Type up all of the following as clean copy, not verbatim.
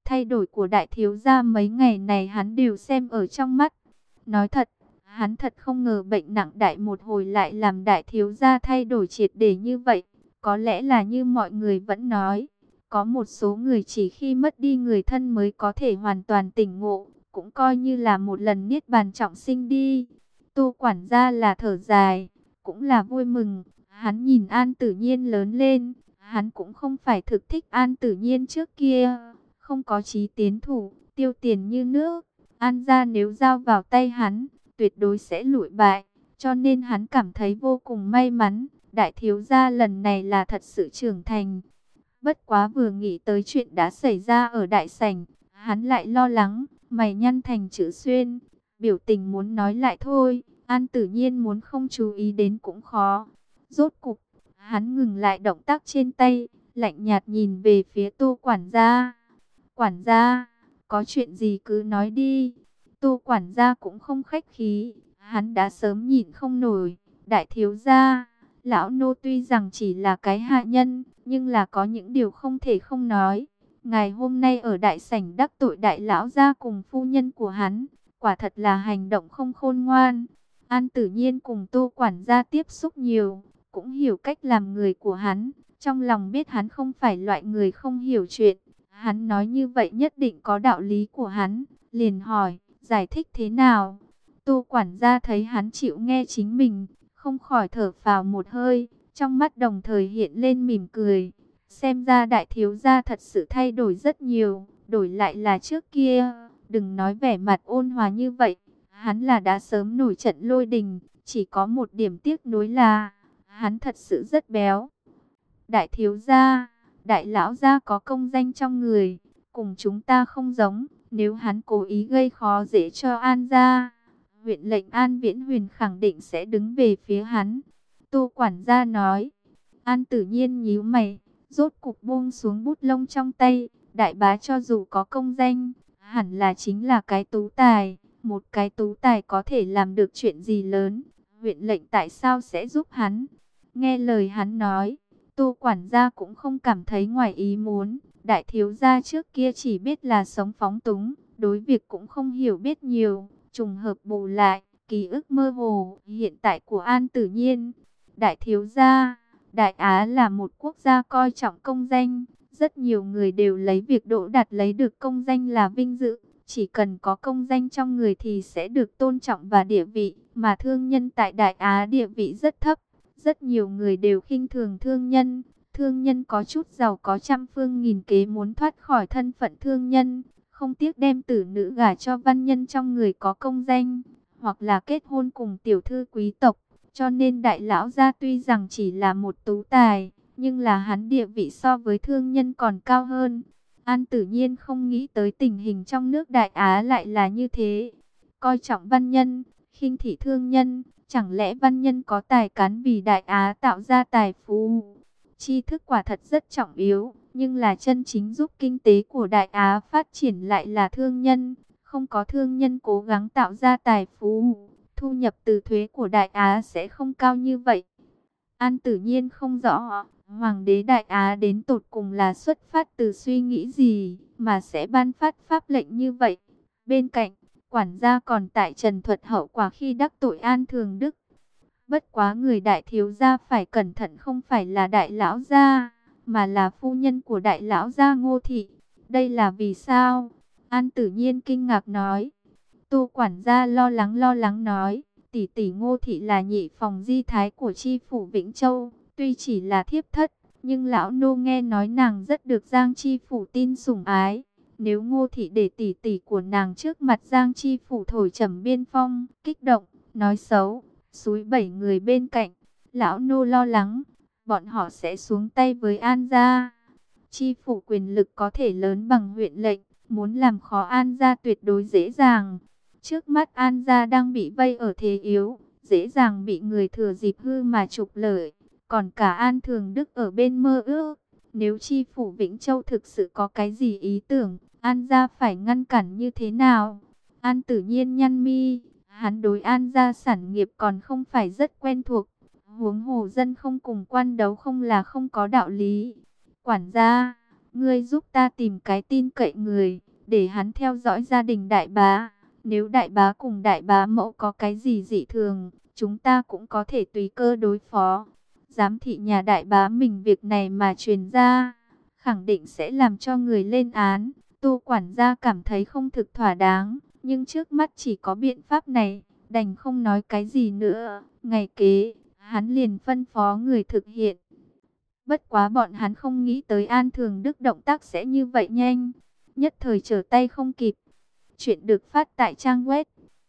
Thay đổi của đại thiếu gia mấy ngày này hắn đều xem ở trong mắt. Nói thật, hắn thật không ngờ bệnh nặng đại một hồi lại làm đại thiếu gia thay đổi triệt để như vậy. Có lẽ là như mọi người vẫn nói, có một số người chỉ khi mất đi người thân mới có thể hoàn toàn tỉnh ngộ, cũng coi như là một lần niết bàn trọng sinh đi. Tô quản gia là thở dài, cũng là vui mừng. Hắn nhìn An Tử Nhiên lớn lên, hắn cũng không phải thực thích An Tử Nhiên trước kia, không có chí tiến thủ, tiêu tiền như nước. An gia nếu giao vào tay hắn, tuyệt đối sẽ lụi bại, cho nên hắn cảm thấy vô cùng may mắn. Đại thiếu gia lần này là thật sự trưởng thành. Bất quá vừa nghĩ tới chuyện đã xảy ra ở đại sảnh, hắn lại lo lắng, mày nhăn thành chữ xuyên, biểu tình muốn nói lại thôi. An Tử Nhiên muốn không chú ý đến cũng khó. Rốt cục, hắn ngừng lại động tác trên tay, lạnh nhạt nhìn về phía Tô quản gia. Quản gia, có chuyện gì cứ nói đi. Tô quản gia cũng không khách khí, hắn đã sớm nhịn không nổi. Đại thiếu gia, lão nô tuy rằng chỉ là cái hạ nhân, nhưng là có những điều không thể không nói. Ngày hôm nay ở đại sảnh đắc tội đại lão gia cùng phu nhân của hắn, quả thật là hành động không khôn ngoan. An Tử Nhiên cùng Tô quản gia tiếp xúc nhiều, cũng hiểu cách làm người của hắn. Trong lòng biết hắn không phải loại người không hiểu chuyện. Hắn nói như vậy nhất định có đạo lý của hắn. Liền hỏi, giải thích thế nào? Tô quản gia thấy hắn chịu nghe chính mình, không khỏi thở phào một hơi. Trong mắt đồng thời hiện lên mỉm cười. Xem ra đại thiếu gia thật sự thay đổi rất nhiều. Đổi lại là trước kia, đừng nói vẻ mặt ôn hòa như vậy. Hắn là đã sớm nổi trận lôi đình. Chỉ có một điểm tiếc nuối là hắn thật sự rất béo. Đại thiếu gia, đại lão gia có công danh trong người, cùng chúng ta không giống. Nếu hắn cố ý gây khó dễ cho An gia, huyện lệnh An Viễn Huyền khẳng định sẽ đứng về phía hắn. Tô quản gia nói. An Tử Nhiên nhíu mày, rốt cục buông xuống bút lông trong tay. Đại bá cho dù có công danh, hẳn là chính là cái tú tài. Một cái tú tài có thể làm được chuyện gì lớn, huyện lệnh tại sao sẽ giúp hắn? Nghe lời hắn nói, Tô quản gia cũng không cảm thấy ngoài ý muốn. Đại thiếu gia trước kia chỉ biết là sống phóng túng, đối việc cũng không hiểu biết nhiều. Trùng hợp bù lại, ký ức mơ hồ hiện tại của An Tử Nhiên. Đại thiếu gia, Đại Á là một quốc gia coi trọng công danh. Rất nhiều người đều lấy việc đỗ đạt lấy được công danh là vinh dự. Chỉ cần có công danh trong người thì sẽ được tôn trọng và địa vị. Mà thương nhân tại Đại Á địa vị rất thấp. Rất nhiều người đều khinh thường thương nhân. Thương nhân có chút giàu có trăm phương nghìn kế muốn thoát khỏi thân phận thương nhân. Không tiếc đem tử nữ gả cho văn nhân trong người có công danh. Hoặc là kết hôn cùng tiểu thư quý tộc. Cho nên đại lão gia tuy rằng chỉ là một tú tài, nhưng là hắn địa vị so với thương nhân còn cao hơn. An Tử Nhiên không nghĩ tới tình hình trong nước Đại Á lại là như thế. Coi trọng văn nhân, khinh thị thương nhân. Chẳng lẽ văn nhân có tài cán vì Đại Á tạo ra tài phú? Tri thức quả thật rất trọng yếu, nhưng là chân chính giúp kinh tế của Đại Á phát triển lại là thương nhân. Không có thương nhân cố gắng tạo ra tài phú, thu nhập từ thuế của Đại Á sẽ không cao như vậy. An Tử Nhiên không rõ, Hoàng đế Đại Á đến tột cùng là xuất phát từ suy nghĩ gì mà sẽ ban phát pháp lệnh như vậy. Bên cạnh, quản gia còn tại trần thuật hậu quả khi đắc tội An Thường Đức. Bất quá người đại thiếu gia phải cẩn thận không phải là đại lão gia, mà là phu nhân của đại lão gia Ngô Thị. Đây là vì sao? An Tử Nhiên kinh ngạc nói. Tô quản gia lo lắng nói, tỷ tỷ Ngô Thị là nhị phòng di thái của chi phủ Vĩnh Châu, tuy chỉ là thiếp thất, nhưng lão nô nghe nói nàng rất được Giang chi phủ tin sủng ái. Nếu Ngô Thị để tỷ tỷ của nàng trước mặt Giang chi phủ thổi trầm biên phong, kích động, nói xấu, xúi bảy người bên cạnh, lão nô lo lắng, bọn họ sẽ xuống tay với An gia. Chi phủ quyền lực có thể lớn bằng huyện lệnh, muốn làm khó An gia tuyệt đối dễ dàng. Trước mắt An gia đang bị vây ở thế yếu, dễ dàng bị người thừa dịp hư mà trục lợi. Còn cả An Thường Đức ở bên mơ ước. Nếu chi phủ Vĩnh Châu thực sự có cái gì ý tưởng, An gia phải ngăn cản như thế nào? An Tử Nhiên nhăn mi, hắn đối An gia sản nghiệp còn không phải rất quen thuộc. Huống hồ dân không cùng quan đấu không là không có đạo lý. Quản gia, ngươi giúp ta tìm cái tin cậy người, để hắn theo dõi gia đình đại bá. Nếu đại bá cùng đại bá mẫu có cái gì dị thường, chúng ta cũng có thể tùy cơ đối phó. Giám thị nhà đại bá mình việc này mà truyền ra, khẳng định sẽ làm cho người lên án. Tô quản gia cảm thấy không thực thỏa đáng, nhưng trước mắt chỉ có biện pháp này, đành không nói cái gì nữa. Ngày kế, hắn liền phân phó người thực hiện. Bất quá bọn hắn không nghĩ tới An Thường Đức động tác sẽ như vậy nhanh, nhất thời trở tay không kịp. Chuyện được phát tại trang web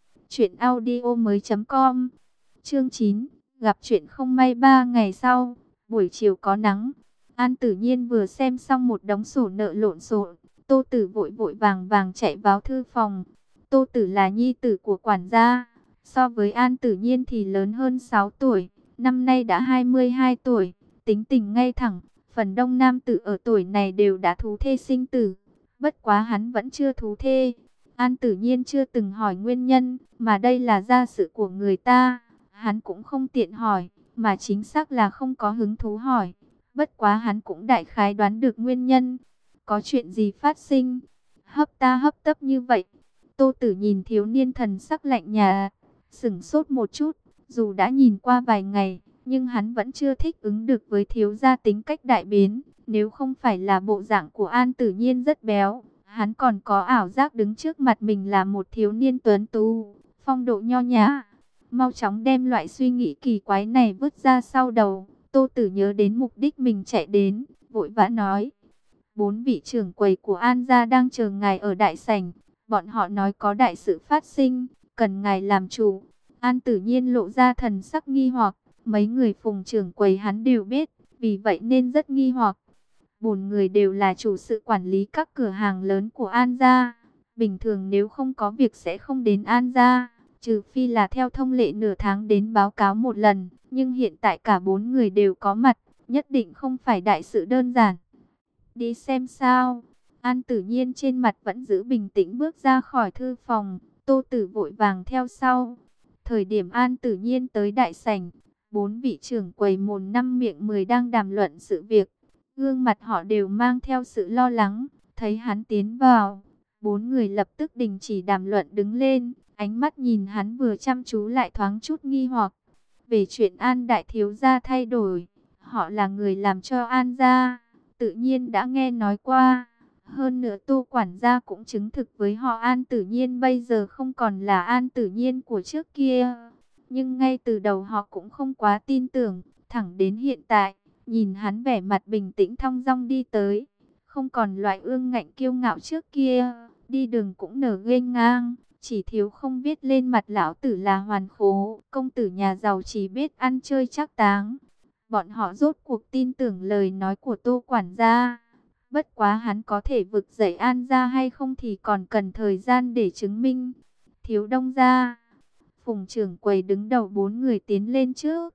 truyệnaudiomoi.com. Chương 9, gặp chuyện không may. 3 ngày sau, buổi chiều có nắng, An Tử Nhiên vừa xem xong một đống sổ nợ lộn xộn, Tô Tử vội vội vàng vàng chạy vào thư phòng. Tô Tử là nhi tử của quản gia, so với An Tử Nhiên thì lớn hơn 6 tuổi, năm nay đã 22 tuổi, tính tình ngay thẳng. Phần đông nam tử ở tuổi này đều đã thú thê sinh tử, bất quá hắn vẫn chưa thú thê. An Tử Nhiên chưa từng hỏi nguyên nhân, mà đây là gia sự của người ta, hắn cũng không tiện hỏi, mà chính xác là không có hứng thú hỏi. Bất quá hắn cũng đại khái đoán được nguyên nhân. Có chuyện gì phát sinh? Hấp ta hấp tấp như vậy. Tô Tử nhìn thiếu niên thần sắc lạnh nhạt, sững sốt một chút, dù đã nhìn qua vài ngày, nhưng hắn vẫn chưa thích ứng được với thiếu gia tính cách đại biến. Nếu không phải là bộ dạng của An Tử Nhiên rất béo, hắn còn có ảo giác đứng trước mặt mình là một thiếu niên tuấn tú, phong độ nho nhã. Mau chóng đem loại suy nghĩ kỳ quái này vứt ra sau đầu. Tô Tử nhớ đến mục đích mình chạy đến, vội vã nói: 4 vị trưởng quầy của An gia đang chờ ngài ở đại sảnh, bọn họ nói có đại sự phát sinh, cần ngài làm chủ. An Tử Nhiên lộ ra thần sắc nghi hoặc, mấy người Phùng trưởng quầy hắn đều biết, vì vậy nên rất nghi hoặc. 4 người đều là chủ sự quản lý các cửa hàng lớn của An gia, bình thường nếu không có việc sẽ không đến An gia, trừ phi là theo thông lệ nửa tháng đến báo cáo một lần, nhưng hiện tại cả 4 người đều có mặt, nhất định không phải đại sự đơn giản. Đi xem sao. An Tử Nhiên trên mặt vẫn giữ bình tĩnh bước ra khỏi thư phòng, Tô Tử vội vàng theo sau. Thời điểm An Tử Nhiên tới đại sảnh, 4 vị trưởng quầy mồm năm miệng 10 đang đàm luận sự việc. Gương mặt họ đều mang theo sự lo lắng, thấy hắn tiến vào, 4 người lập tức đình chỉ đàm luận đứng lên, ánh mắt nhìn hắn vừa chăm chú lại thoáng chút nghi hoặc. Về chuyện An đại thiếu gia thay đổi, họ là người làm cho An gia, tự nhiên đã nghe nói qua. Hơn nữa Tô quản gia cũng chứng thực với họ An Tử Nhiên bây giờ không còn là An Tử Nhiên của trước kia. Nhưng ngay từ đầu họ cũng không quá tin tưởng, thẳng đến hiện tại, nhìn hắn vẻ mặt bình tĩnh thong dong đi tới, không còn loại ương ngạnh kiêu ngạo trước kia, đi đường cũng nở nghênh ngang, chỉ thiếu không viết lên mặt lão tử là hoàn khố, công tử nhà giàu chỉ biết ăn chơi trác táng. Bọn họ rốt cuộc tin tưởng lời nói của Tô quản gia. Bất quá hắn có thể vực dậy An gia hay không thì còn cần thời gian để chứng minh. Thiếu Đông gia, Phùng trưởng quầy đứng đầu 4 người tiến lên trước.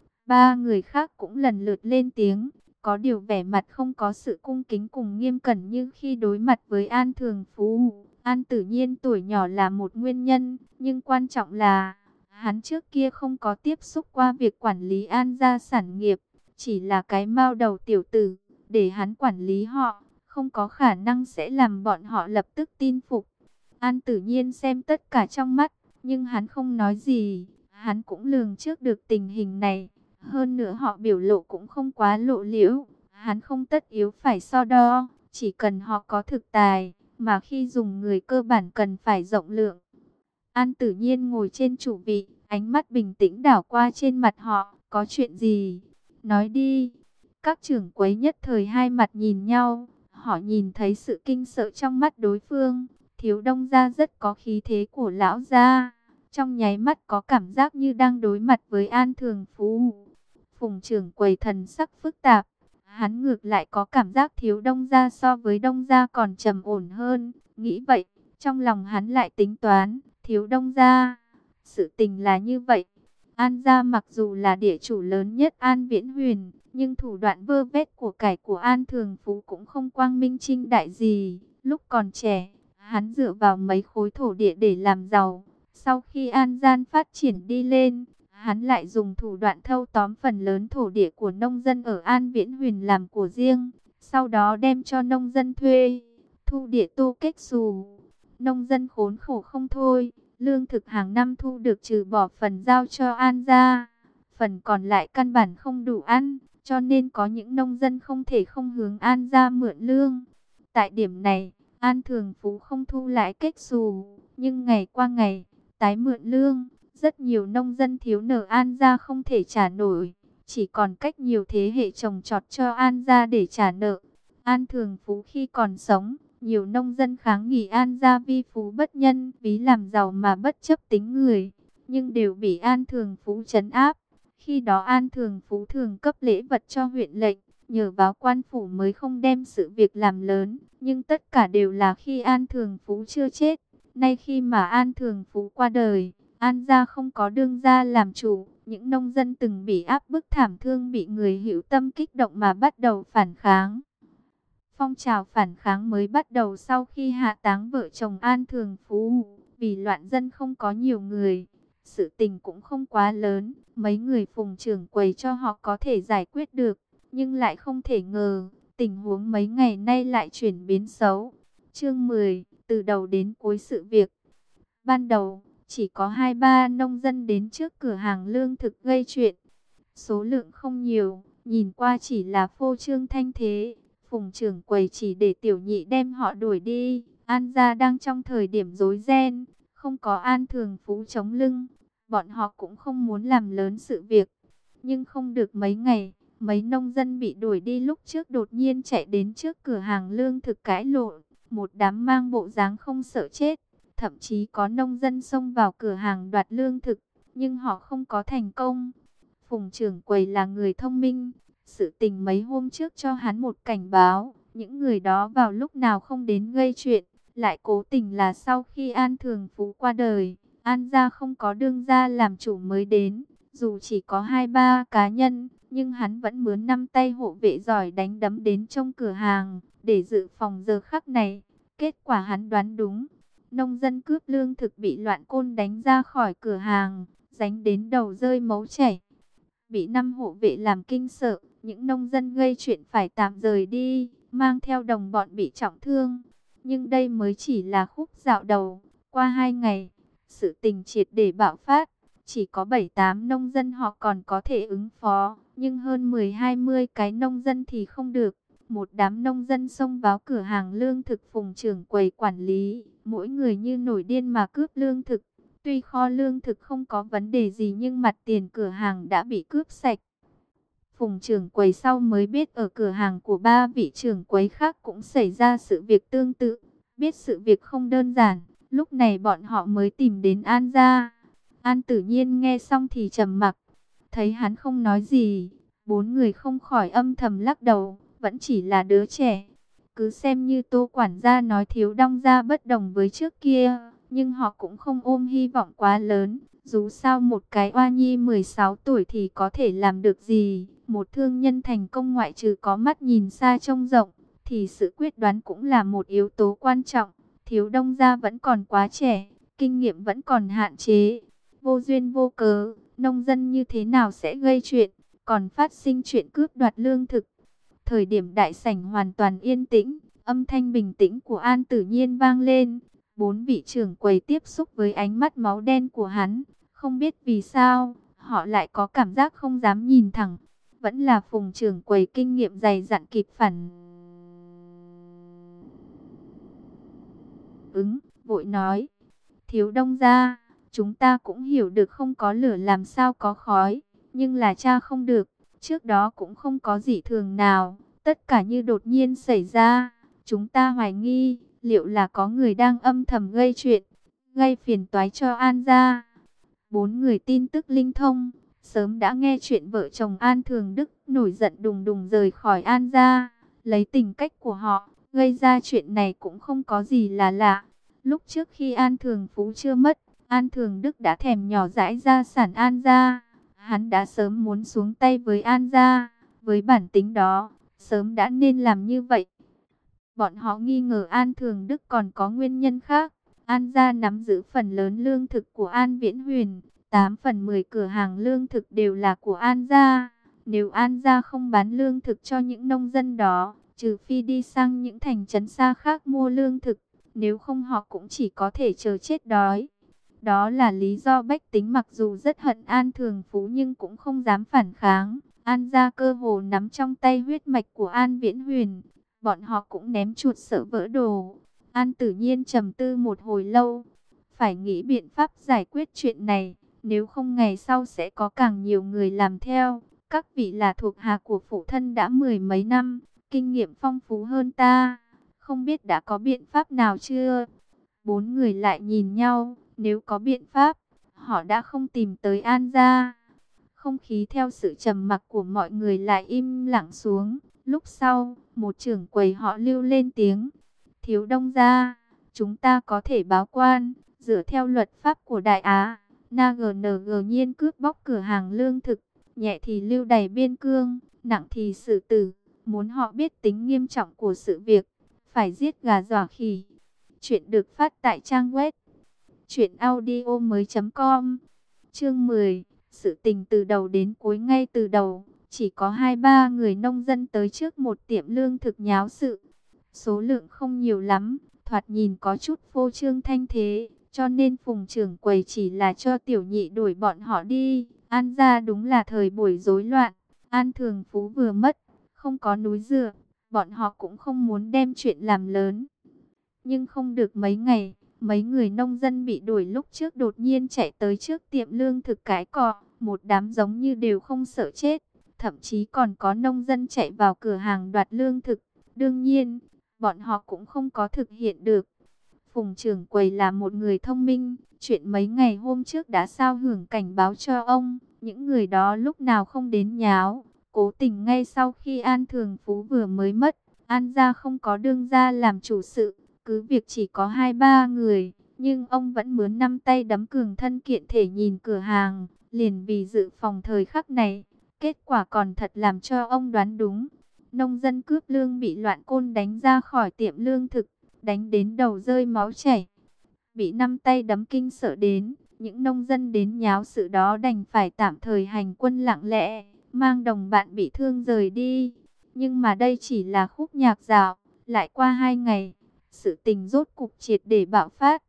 3 người khác cũng lần lượt lên tiếng, có điều vẻ mặt không có sự cung kính cùng nghiêm cẩn như khi đối mặt với An Thường Phú. An Tử Nhiên tuổi nhỏ là một nguyên nhân, nhưng quan trọng là hắn trước kia không có tiếp xúc qua việc quản lý An gia sản nghiệp, chỉ là cái mao đầu tiểu tử, để hắn quản lý họ, không có khả năng sẽ làm bọn họ lập tức tin phục. An Tử Nhiên xem tất cả trong mắt, nhưng hắn không nói gì, hắn cũng lường trước được tình hình này. Hơn nữa họ biểu lộ cũng không quá lộ liễu, hắn không tất yếu phải so đo, chỉ cần họ có thực tài, mà khi dùng người cơ bản cần phải rộng lượng. An Tử Nhiên ngồi trên chủ vị, ánh mắt bình tĩnh đảo qua trên mặt họ, có chuyện gì? Nói đi. Các trưởng quấy nhất thời hai mặt nhìn nhau, họ nhìn thấy sự kinh sợ trong mắt đối phương. Thiếu Đông gia rất có khí thế của lão gia, trong nháy mắt có cảm giác như đang đối mặt với An Thường Phú. Phùng trưởng quầy thần sắc phức tạp, hắn ngược lại có cảm giác Thiếu Đông gia so với Đông gia còn trầm ổn hơn. Nghĩ vậy, trong lòng hắn lại tính toán, Thiếu Đông gia, sự tình là như vậy. An gia mặc dù là địa chủ lớn nhất An Viễn Huyền, nhưng thủ đoạn vơ vét của cải của An Thường Phú cũng không quang minh trinh đại gì. Lúc còn trẻ, hắn dựa vào mấy khối thổ địa để làm giàu. Sau khi An Gian phát triển đi lên, hắn lại dùng thủ đoạn thâu tóm phần lớn thổ địa của nông dân ở An Viễn Huyền làm của riêng. sau đó đem cho nông dân thuê, thu địa tô kết xù. Nông dân khốn khổ không thôi, lương thực hàng năm thu được trừ bỏ phần giao cho An gia, phần còn lại căn bản không đủ ăn, cho nên có những nông dân không thể không hướng An gia mượn lương. Tại điểm này, An Thường Phú không thu lãi kết xù, nhưng ngày qua ngày, tái mượn lương, rất nhiều nông dân thiếu nợ An gia không thể trả nổi, chỉ còn cách nhiều thế hệ trồng trọt cho An gia để trả nợ. An Thường Phú khi còn sống, nhiều nông dân kháng nghị An gia vi phú bất nhân, ví làm giàu mà bất chấp tính người, nhưng đều bị An Thường Phú trấn áp. Khi đó An Thường Phú thường cấp lễ vật cho huyện lệnh, nhờ báo quan phủ mới không đem sự việc làm lớn, nhưng tất cả đều là khi An Thường Phú chưa chết. Nay khi mà An Thường Phú qua đời, An gia không có đương gia làm chủ, những nông dân từng bị áp bức thảm thương bị người hữu tâm kích động mà bắt đầu phản kháng. Phong trào phản kháng mới bắt đầu sau khi hạ táng vợ chồng An Thường Phú, vì loạn dân không có nhiều người, sự tình cũng không quá lớn, mấy người phùng trưởng quầy cho họ có thể giải quyết được, nhưng lại không thể ngờ, tình huống mấy ngày nay lại chuyển biến xấu. Chương 10, từ đầu đến cuối sự việc. Ban đầu, chỉ có 2-3 nông dân đến trước cửa hàng lương thực gây chuyện. Số lượng không nhiều, nhìn qua chỉ là phô trương thanh thế. Phùng trưởng quầy chỉ để tiểu nhị đem họ đuổi đi. An gia đang trong thời điểm rối ren, không có An Thường Phú chống lưng. Bọn họ cũng không muốn làm lớn sự việc. Nhưng không được mấy ngày, mấy nông dân bị đuổi đi lúc trước đột nhiên chạy đến trước cửa hàng lương thực cãi lộn. Một đám mang bộ dáng không sợ chết. Thậm chí có nông dân xông vào cửa hàng đoạt lương thực, nhưng họ không có thành công. Phùng trưởng quầy là người thông minh, sự tình mấy hôm trước cho hắn một cảnh báo, những người đó vào lúc nào không đến gây chuyện, lại cố tình là sau khi An Thường Phú qua đời, An gia không có đương gia làm chủ mới đến, dù chỉ có 2-3 cá nhân, nhưng hắn vẫn mướn 5 tay hộ vệ giỏi đánh đấm đến trong cửa hàng, để dự phòng giờ khắc này. Kết quả hắn đoán đúng, nông dân cướp lương thực bị loạn côn đánh ra khỏi cửa hàng, đánh đến đầu rơi máu chảy. Bị 5 hộ vệ làm kinh sợ, những nông dân gây chuyện phải tạm rời đi, mang theo đồng bọn bị trọng thương. Nhưng đây mới chỉ là khúc dạo đầu, qua 2 ngày, sự tình triệt để bạo phát. Chỉ có 7-8 nông dân họ còn có thể ứng phó, nhưng hơn 10-20 cái nông dân thì không được. Một đám nông dân xông vào cửa hàng lương thực Phùng trưởng quầy quản lý, mỗi người như nổi điên mà cướp lương thực. Tuy kho lương thực không có vấn đề gì nhưng mặt tiền cửa hàng đã bị cướp sạch. Phùng trưởng quầy sau mới biết ở cửa hàng của 3 vị trưởng quầy khác cũng xảy ra sự việc tương tự. Biết sự việc không đơn giản, lúc này bọn họ mới tìm đến An gia. An Tử Nhiên nghe xong thì trầm mặc, thấy hắn không nói gì, 4 người không khỏi âm thầm lắc đầu, vẫn chỉ là đứa trẻ. Cứ xem như Tô quản gia nói Thiếu Đong gia bất đồng với trước kia, nhưng họ cũng không ôm hy vọng quá lớn. Dù sao một cái oa nhi 16 tuổi thì có thể làm được gì? Một thương nhân thành công ngoại trừ có mắt nhìn xa trông rộng, thì sự quyết đoán cũng là một yếu tố quan trọng. Thiếu Đông gia vẫn còn quá trẻ, kinh nghiệm vẫn còn hạn chế. Vô duyên vô cớ, nông dân như thế nào sẽ gây chuyện, còn phát sinh chuyện cướp đoạt lương thực. Thời điểm đại sảnh hoàn toàn yên tĩnh, âm thanh bình tĩnh của An Tử Nhiên vang lên. 4 vị trưởng quầy tiếp xúc với ánh mắt máu đen của hắn. Không biết vì sao, họ lại có cảm giác không dám nhìn thẳng. Vẫn là Phùng trưởng quầy kinh nghiệm dày dặn kịp phản ứng, vội nói. Thiếu Đông gia, chúng ta cũng hiểu được không có lửa làm sao có khói, nhưng là tra không được. Trước đó cũng không có dị thường nào, tất cả như đột nhiên xảy ra. Chúng ta hoài nghi, liệu là có người đang âm thầm gây chuyện, gây phiền toái cho An gia. 4 người tin tức linh thông, sớm đã nghe chuyện vợ chồng An Thường Đức nổi giận đùng đùng rời khỏi An gia. Lấy tình cách của họ, gây ra chuyện này cũng không có gì là lạ. Lúc trước khi An Thường Phú chưa mất, An Thường Đức đã thèm nhỏ dãi gia sản An gia. Hắn đã sớm muốn xuống tay với An gia, với bản tính đó, sớm đã nên làm như vậy. Bọn họ nghi ngờ An Thường Đức còn có nguyên nhân khác. An gia nắm giữ phần lớn lương thực của An Viễn Huyền, 8 phần 10 cửa hàng lương thực đều là của An gia. Nếu An gia không bán lương thực cho những nông dân đó, trừ phi đi sang những thành trấn xa khác mua lương thực, nếu không họ cũng chỉ có thể chờ chết đói. Đó là lý do bách tính mặc dù rất hận An Thường Phú nhưng cũng không dám phản kháng. An gia cơ hồ nắm trong tay huyết mạch của An Viễn Huyền, bọn họ cũng ném chuột sợ vỡ đồ. An Tử Nhiên trầm tư một hồi lâu, phải nghĩ biện pháp giải quyết chuyện này, nếu không ngày sau sẽ có càng nhiều người làm theo. Các vị là thuộc hạ của phụ thân đã mười mấy năm, kinh nghiệm phong phú hơn ta, không biết đã có biện pháp nào chưa? Bốn người lại nhìn nhau, nếu có biện pháp, họ đã không tìm tới An gia. Không khí theo sự trầm mặc của mọi người lại im lặng xuống. Lúc sau, một trưởng quầy họ Lưu lên tiếng: Thiếu Đông gia, chúng ta có thể báo quan, dựa theo luật pháp của Đại Á. NGNG Nhiên cướp bóc cửa hàng lương thực, nhẹ thì lưu đày biên cương, nặng thì xử tử. Muốn họ biết tính nghiêm trọng của sự việc, phải giết gà dọa khỉ. Chuyện được phát tại trang web truyệnaudiomoi.com. Chương 10. Sự tình từ đầu đến cuối. Ngay từ đầu, chỉ có 2-3 người nông dân tới trước một tiệm lương thực nháo sự. Số lượng không nhiều lắm, thoạt nhìn có chút phô trương thanh thế, cho nên Phùng trưởng quầy chỉ là cho tiểu nhị đuổi bọn họ đi. An gia đúng là thời buổi rối loạn, An Thường Phú vừa mất, không có núi dựa, bọn họ cũng không muốn đem chuyện làm lớn. Nhưng không được mấy ngày, mấy người nông dân bị đuổi lúc trước đột nhiên chạy tới trước tiệm lương thực cái cọ, một đám giống như đều không sợ chết, thậm chí còn có nông dân chạy vào cửa hàng đoạt lương thực. Đương nhiên, bọn họ cũng không có thực hiện được. Phùng trưởng quầy là một người thông minh, chuyện mấy ngày hôm trước đã sao hưởng cảnh báo cho ông, những người đó lúc nào không đến nháo. Cố tình ngay sau khi An Thường Phú vừa mới mất, An gia không có đương gia làm chủ sự, cứ việc chỉ có 2-3 người, nhưng ông vẫn mướn 5 tay đấm cường thân kiện thể nhìn cửa hàng, liền vì dự phòng thời khắc này. Kết quả còn thật làm cho ông đoán đúng. Nông dân cướp lương bị loạn côn đánh ra khỏi tiệm lương thực, đánh đến đầu rơi máu chảy. Bị 5 tay đấm kinh sợ đến, những nông dân đến nháo sự đó đành phải tạm thời hành quân lặng lẽ, mang đồng bạn bị thương rời đi. Nhưng mà đây chỉ là khúc nhạc dạo, lại qua 2 ngày, sự tình rốt cục triệt để bạo phát.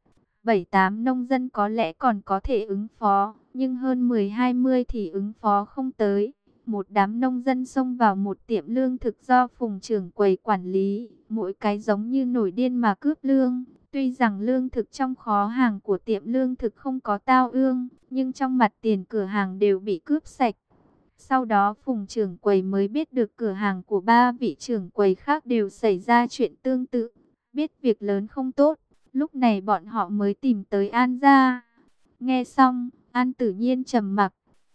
7-8 nông dân có lẽ còn có thể ứng phó, nhưng hơn 10-20 thì ứng phó không tới. Một đám nông dân xông vào một tiệm lương thực do Phùng trưởng quầy quản lý, mỗi cái giống như nổi điên mà cướp lương. Tuy rằng lương thực trong kho hàng của tiệm lương thực không có tao ương, nhưng trong mặt tiền cửa hàng đều bị cướp sạch. Sau đó Phùng trưởng quầy mới biết được cửa hàng của 3 vị trưởng quầy khác đều xảy ra chuyện tương tự. Biết việc lớn không tốt, lúc này bọn họ mới tìm tới An gia. Nghe xong, An Tử Nhiên trầm mặc.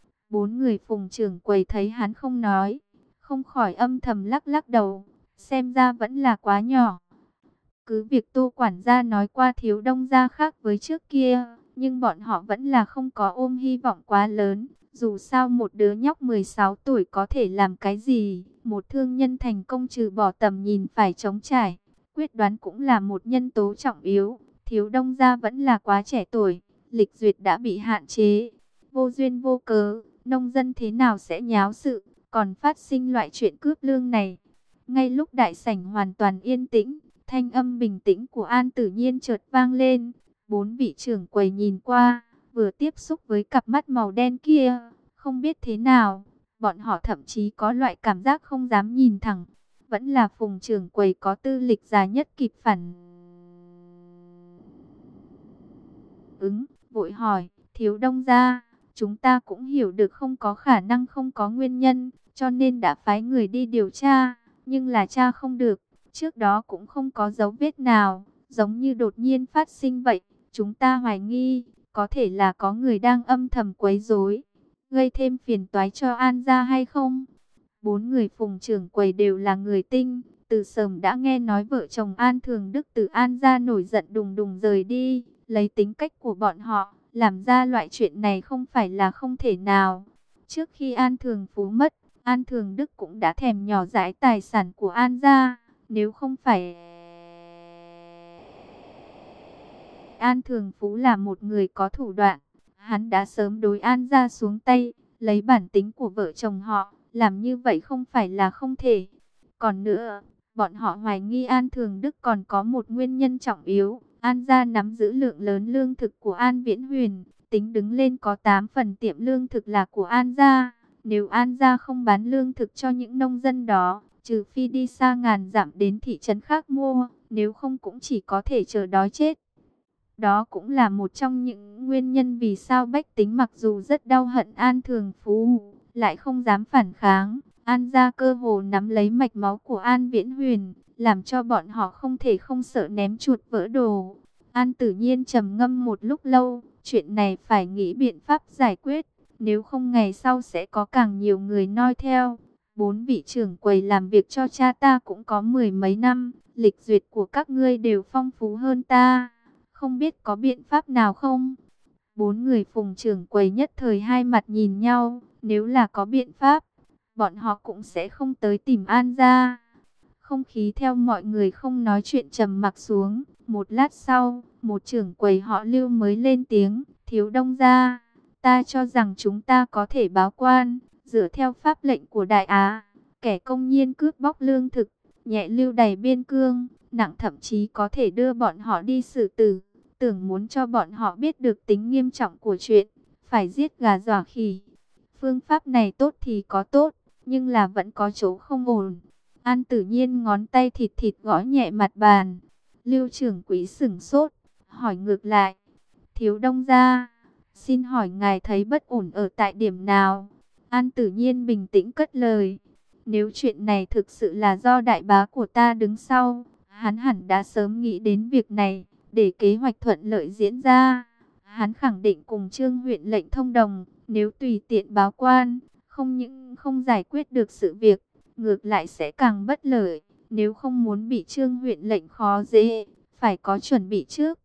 4 người Phùng trưởng quầy thấy hắn không nói, không khỏi âm thầm lắc lắc đầu, xem ra vẫn là quá nhỏ. Cứ việc Tô quản gia nói qua Thiếu Đông gia khác với trước kia, nhưng bọn họ vẫn là không có ôm hy vọng quá lớn. Dù sao một đứa nhóc 16 tuổi có thể làm cái gì, một thương nhân thành công trừ bỏ tầm nhìn phải trống trải, quyết đoán cũng là một nhân tố trọng yếu. Thiếu Đông gia vẫn là quá trẻ tuổi, lịch duyệt đã bị hạn chế. Vô duyên vô cớ, nông dân thế nào sẽ nháo sự, còn phát sinh loại chuyện cướp lương này. Ngay lúc đại sảnh hoàn toàn yên tĩnh, thanh âm bình tĩnh của An Tử Nhiên chợt vang lên. 4 vị trưởng quầy nhìn qua, vừa tiếp xúc với cặp mắt màu đen kia, không biết thế nào, bọn họ thậm chí có loại cảm giác không dám nhìn thẳng. Vẫn là Phùng trưởng quầy có tư lịch già nhất kịp phản ứng, vội hỏi: Thiếu Đông gia, chúng ta cũng hiểu được không có khả năng không có nguyên nhân, cho nên đã phái người đi điều tra, nhưng là tra không được. Trước đó cũng không có dấu vết nào, giống như đột nhiên phát sinh vậy. Chúng ta hoài nghi, có thể là có người đang âm thầm quấy rối, gây thêm phiền toái cho An gia hay không? 4 người Phùng trưởng quầy đều là người tinh, từ sớm đã nghe nói vợ chồng An Thường Đức từ An gia nổi giận đùng đùng rời đi. Lấy tính cách của bọn họ, làm ra loại chuyện này không phải là không thể nào. Trước khi An Thường Phú mất, An Thường Đức cũng đã thèm nhỏ dãi tài sản của An gia. Nếu không phải An Thường Phú là một người có thủ đoạn, hắn đã sớm đối An gia xuống tay. Lấy bản tính của vợ chồng họ, làm như vậy không phải là không thể. Còn nữa, Bọn họ hoài nghi An Thường Đức còn có một nguyên nhân trọng yếu. An gia nắm giữ lượng lớn lương thực của An Viễn Huyền, tính đứng lên có 8 phần tiệm lương thực là của An gia. Nếu An gia không bán lương thực cho những nông dân đó, trừ phi đi xa ngàn dặm đến thị trấn khác mua, nếu không cũng chỉ có thể chờ đói chết. Đó cũng là một trong những nguyên nhân vì sao bách tính mặc dù rất đau hận An Thường Phú, lại không dám phản kháng. An gia cơ hồ nắm lấy mạch máu của An Viễn Huyền, làm cho bọn họ không thể không sợ ném chuột vỡ đồ. An Tử Nhiên trầm ngâm một lúc lâu, chuyện này phải nghĩ biện pháp giải quyết, nếu không ngày sau sẽ có càng nhiều người noi theo. 4 vị trưởng quầy làm việc cho cha ta cũng có 10 mấy năm, lịch duyệt của các ngươi đều phong phú hơn ta, không biết có biện pháp nào không? 4 người phùng trưởng quầy nhất thời hai mặt nhìn nhau, nếu là có biện pháp, bọn họ cũng sẽ không tới tìm An gia. Không khí theo mọi người không nói chuyện trầm mặc xuống. Một lát sau, một trưởng quầy họ Lưu mới lên tiếng, Thiếu Đông gia, ta cho rằng chúng ta có thể báo quan, dựa theo pháp lệnh của Đại Á, kẻ công nhiên cướp bóc lương thực, nhẹ lưu đày biên cương, nặng thậm chí có thể đưa bọn họ đi xử tử. Tưởng muốn cho bọn họ biết được tính nghiêm trọng của chuyện, phải giết gà dọa khỉ. Phương pháp này tốt thì có tốt, nhưng là vẫn có chỗ không ổn. An Tử Nhiên ngón tay thịt thịt gõ nhẹ mặt bàn. Lưu trưởng quỹ sửng sốt, hỏi ngược lại. Thiếu Đông gia, xin hỏi ngài thấy bất ổn ở tại điểm nào? An Tử Nhiên bình tĩnh cất lời. Nếu chuyện này thực sự là do đại bá của ta đứng sau, hắn hẳn đã sớm nghĩ đến việc này, để kế hoạch thuận lợi diễn ra. Hắn khẳng định cùng Trương huyện lệnh thông đồng, nếu tùy tiện báo quan, không những không giải quyết được sự việc, ngược lại sẽ càng bất lợi. Nếu không muốn bị Trương huyện lệnh khó dễ, phải có chuẩn bị trước.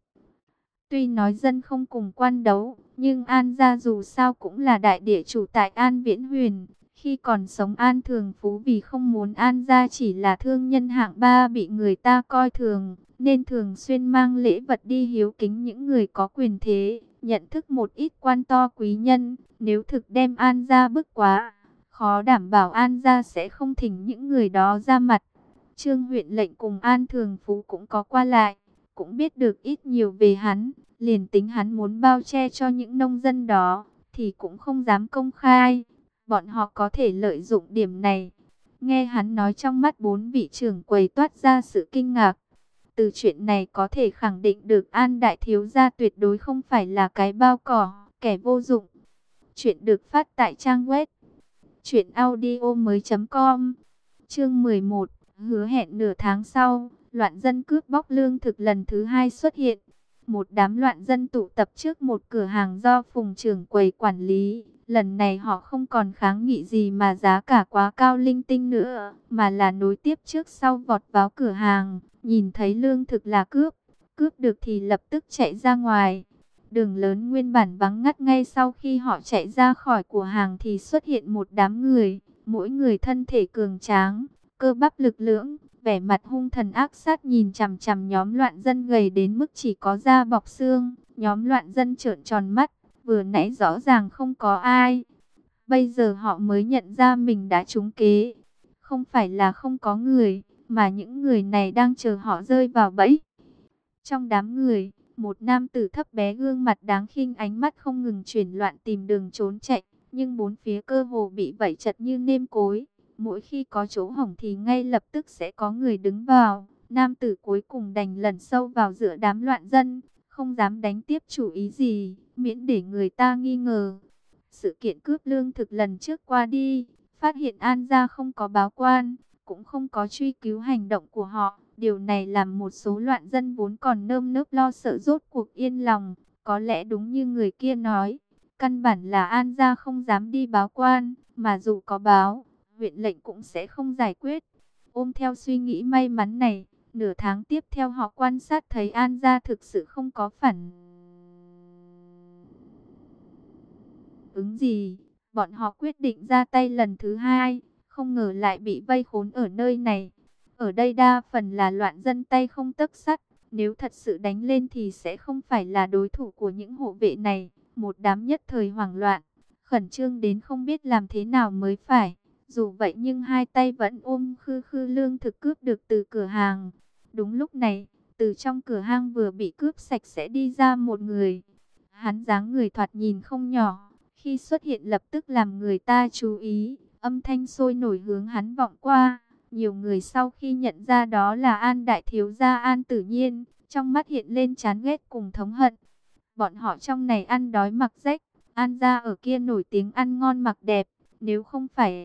Tuy nói dân không cùng quan đấu, nhưng An gia dù sao cũng là đại địa chủ tại An Viễn Huyền. Khi còn sống An Thường Phú vì không muốn An gia chỉ là thương nhân hạng ba bị người ta coi thường, nên thường xuyên mang lễ vật đi hiếu kính những người có quyền thế, nhận thức một ít quan to quý nhân. Nếu thực đem An gia bức quá, khó đảm bảo An gia sẽ không thỉnh những người đó ra mặt. Trương huyện lệnh cùng An Thường Phú cũng có qua lại, cũng biết được ít nhiều về hắn, liền tính hắn muốn bao che cho những nông dân đó, thì cũng không dám công khai. Bọn họ có thể lợi dụng điểm này. Nghe hắn nói trong mắt 4 vị trưởng quầy toát ra sự kinh ngạc. Từ chuyện này có thể khẳng định được An đại thiếu gia tuyệt đối không phải là cái bao cỏ, kẻ vô dụng. Chuyện được phát tại trang web truyệnaudiomoi.com. Chương 11, hứa hẹn nửa tháng sau, loạn dân cướp bóc lương thực lần thứ 2 xuất hiện. Một đám loạn dân tụ tập trước một cửa hàng do Phùng trưởng quầy quản lý. Lần này họ không còn kháng nghị gì mà giá cả quá cao linh tinh nữa, mà là nối tiếp trước sau vọt vào cửa hàng, nhìn thấy lương thực là cướp, cướp được thì lập tức chạy ra ngoài. Đường lớn nguyên bản vắng ngắt, ngay sau khi họ chạy ra khỏi cửa hàng thì xuất hiện một đám người, mỗi người thân thể cường tráng, cơ bắp lực lưỡng, vẻ mặt hung thần ác sát nhìn chằm chằm nhóm loạn dân gầy đến mức chỉ có da bọc xương. Nhóm loạn dân trợn tròn mắt, vừa nãy rõ ràng không có ai, bây giờ họ mới nhận ra mình đã trúng kế. Không phải là không có người, mà những người này đang chờ họ rơi vào bẫy. Trong đám người, một nam tử thấp bé gương mặt đáng khinh, ánh mắt không ngừng chuyển loạn tìm đường trốn chạy, nhưng bốn phía cơ hồ bị vảy chật như nêm cối. Mỗi khi có chỗ hổng thì ngay lập tức sẽ có người đứng vào. Nam tử cuối cùng đành lẩn sâu vào giữa đám loạn dân, không dám đánh tiếp chủ ý gì, miễn để người ta nghi ngờ. Sự kiện cướp lương thực lần trước qua đi, phát hiện An gia không có báo quan, cũng không có truy cứu hành động của họ. Điều này làm một số loạn dân vốn còn nơm nớp lo sợ rốt cuộc yên lòng. Có lẽ đúng như người kia nói, căn bản là An gia không dám đi báo quan, mà dù có báo, huyện lệnh cũng sẽ không giải quyết. Ôm theo suy nghĩ may mắn này, nửa tháng tiếp theo họ quan sát thấy An gia thực sự không có phản ứng gì. Bọn họ quyết định ra tay lần thứ 2, không ngờ lại bị vây khốn ở nơi này. Ở đây đa phần là loạn dân tay không tấc sắt, nếu thật sự đánh lên thì sẽ không phải là đối thủ của những hộ vệ này. Một đám nhất thời hoảng loạn, khẩn trương đến không biết làm thế nào mới phải. Dù vậy nhưng hai tay vẫn ôm khư khư lương thực cướp được từ cửa hàng. Đúng lúc này, từ trong cửa hàng vừa bị cướp sạch sẽ đi ra một người. Hắn dáng người thoạt nhìn không nhỏ, khi xuất hiện lập tức làm người ta chú ý, âm thanh sôi nổi hướng hắn vọng qua. Nhiều người sau khi nhận ra đó là An đại thiếu gia An Tử Nhiên, trong mắt hiện lên chán ghét cùng thống hận. Bọn họ trong này ăn đói mặc rách, An gia ở kia nổi tiếng ăn ngon mặc đẹp, nếu không phải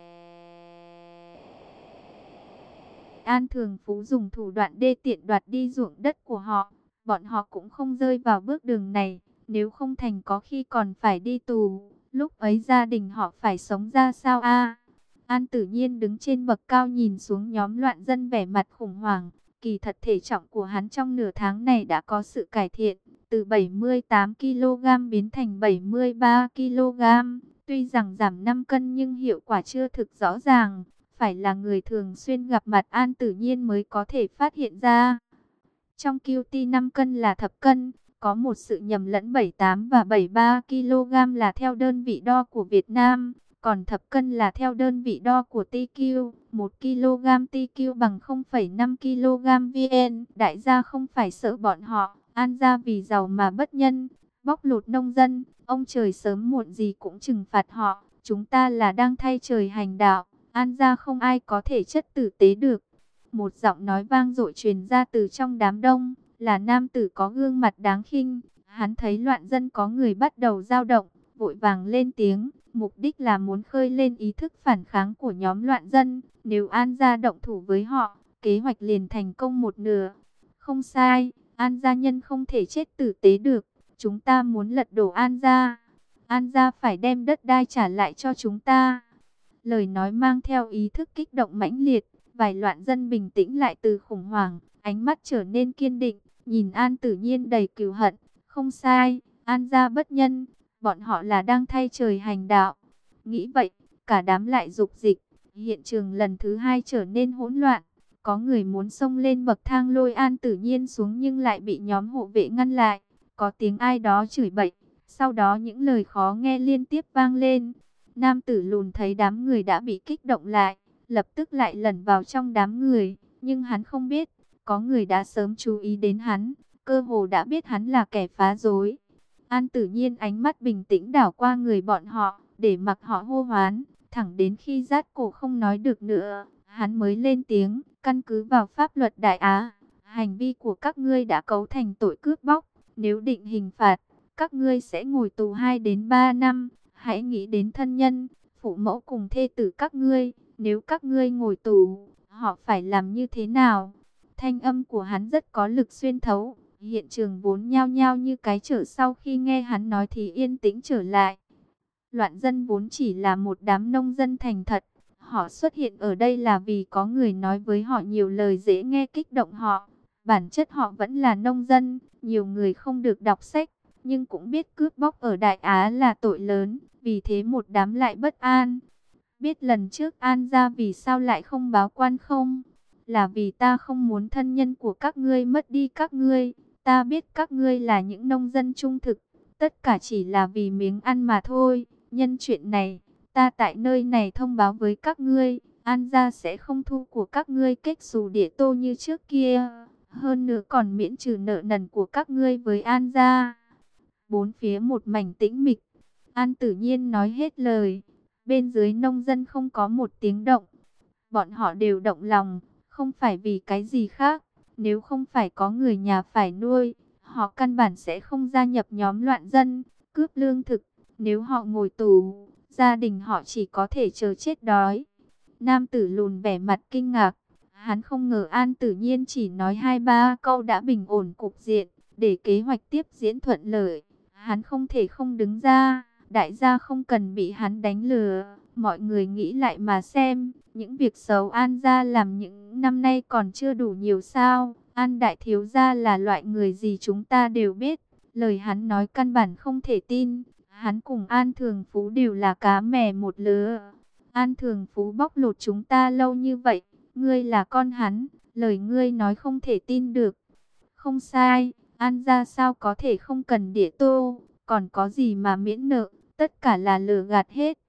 An Thường Phú dùng thủ đoạn đê tiện đoạt đi ruộng đất của họ, bọn họ cũng không rơi vào bước đường này, nếu không thành có khi còn phải đi tù, lúc ấy gia đình họ phải sống ra sao a? An Tử Nhiên đứng trên bậc cao nhìn xuống nhóm loạn dân vẻ mặt khủng hoảng, kỳ thật thể trọng của hắn trong nửa tháng này đã có sự cải thiện, từ 78 kg biến thành 73 kg, tuy rằng giảm 5 cân nhưng hiệu quả chưa thực rõ ràng. Phải là người thường xuyên gặp mặt An Tử Nhiên mới có thể phát hiện ra. Trong QT 5 cân là thập cân, có một sự nhầm lẫn 78 và 73 kg là theo đơn vị đo của Việt Nam, còn thập cân là theo đơn vị đo của TQ. 1 kg TQ bằng 0,5 kg VN. Đại gia không phải sợ bọn họ, An gia vì giàu mà bất nhân, bóc lột nông dân, ông trời sớm muộn gì cũng trừng phạt họ, chúng ta là đang thay trời hành đạo. An gia không ai có thể chất tử tế được. Một giọng nói vang dội truyền ra từ trong đám đông, là nam tử có gương mặt đáng khinh. Hắn thấy loạn dân có người bắt đầu dao động, vội vàng lên tiếng, mục đích là muốn khơi lên ý thức phản kháng của nhóm loạn dân. Nếu An gia động thủ với họ, kế hoạch liền thành công một nửa. Không sai, An gia nhân không thể chết tử tế được. Chúng ta muốn lật đổ An gia. An gia phải đem đất đai trả lại cho chúng ta. Lời nói mang theo ý thức kích động mãnh liệt, vài loạn dân bình tĩnh lại từ khủng hoảng, ánh mắt trở nên kiên định, nhìn An Tử Nhiên đầy cừu hận. Không sai, An gia bất nhân, bọn họ là đang thay trời hành đạo. Nghĩ vậy, cả đám lại dục dịch, hiện trường lần thứ hai trở nên hỗn loạn. Có người muốn xông lên bậc thang lôi An Tử Nhiên xuống nhưng lại bị nhóm hộ vệ ngăn lại. Có tiếng ai đó chửi bậy, sau đó những lời khó nghe liên tiếp vang lên. Nam tử lùn thấy đám người đã bị kích động lại, lập tức lại lẩn vào trong đám người, nhưng hắn không biết, có người đã sớm chú ý đến hắn, cơ hồ đã biết hắn là kẻ phá rối. An Tử Nhiên ánh mắt bình tĩnh đảo qua người bọn họ, để mặc họ hô hoán, thẳng đến khi rát cổ không nói được nữa, hắn mới lên tiếng, căn cứ vào pháp luật Đại Á, hành vi của các ngươi đã cấu thành tội cướp bóc, nếu định hình phạt, các ngươi sẽ ngồi tù 2 đến 3 năm. Hãy nghĩ đến thân nhân, phụ mẫu cùng thê tử các ngươi, nếu các ngươi ngồi tù, họ phải làm như thế nào? Thanh âm của hắn rất có lực xuyên thấu, hiện trường vốn nhao nhao như cái chợ sau khi nghe hắn nói thì yên tĩnh trở lại. Loạn dân vốn chỉ là một đám nông dân thành thật, họ xuất hiện ở đây là vì có người nói với họ nhiều lời dễ nghe kích động họ. Bản chất họ vẫn là nông dân, nhiều người không được đọc sách, nhưng cũng biết cướp bóc ở Đại Á là tội lớn, vì thế một đám lại bất an. Biết lần trước An gia vì sao lại không báo quan không? Là vì ta không muốn thân nhân của các ngươi mất đi các ngươi. Ta biết các ngươi là những nông dân trung thực, tất cả chỉ là vì miếng ăn mà thôi. Nhân chuyện này, ta tại nơi này thông báo với các ngươi, An gia sẽ không thu của các ngươi kết xù địa tô như trước kia. Hơn nữa còn miễn trừ nợ nần của các ngươi với An gia. Bốn phía một mảnh tĩnh mịch. An Tử Nhiên nói hết lời. Bên dưới nông dân không có một tiếng động. Bọn họ đều động lòng, không phải vì cái gì khác. Nếu không phải có người nhà phải nuôi, họ căn bản sẽ không gia nhập nhóm loạn dân, cướp lương thực. Nếu họ ngồi tù, gia đình họ chỉ có thể chờ chết đói. Nam tử lùn vẻ mặt kinh ngạc. Hắn không ngờ An Tử Nhiên chỉ nói 2-3 câu đã bình ổn cục diện, để kế hoạch tiếp diễn thuận lợi. Hắn không thể không đứng ra, đại gia không cần bị hắn đánh lừa. Mọi người nghĩ lại mà xem, những việc xấu An gia làm những năm nay còn chưa đủ nhiều sao. An đại thiếu gia là loại người gì chúng ta đều biết, lời hắn nói căn bản không thể tin. Hắn cùng An Thường Phú đều là cá mè một lứa. An Thường Phú bóc lột chúng ta lâu như vậy, ngươi là con hắn, lời ngươi nói không thể tin được. Không sai, An gia sao có thể không cần địa tô, còn có gì mà miễn nợ, tất cả là lừa gạt hết.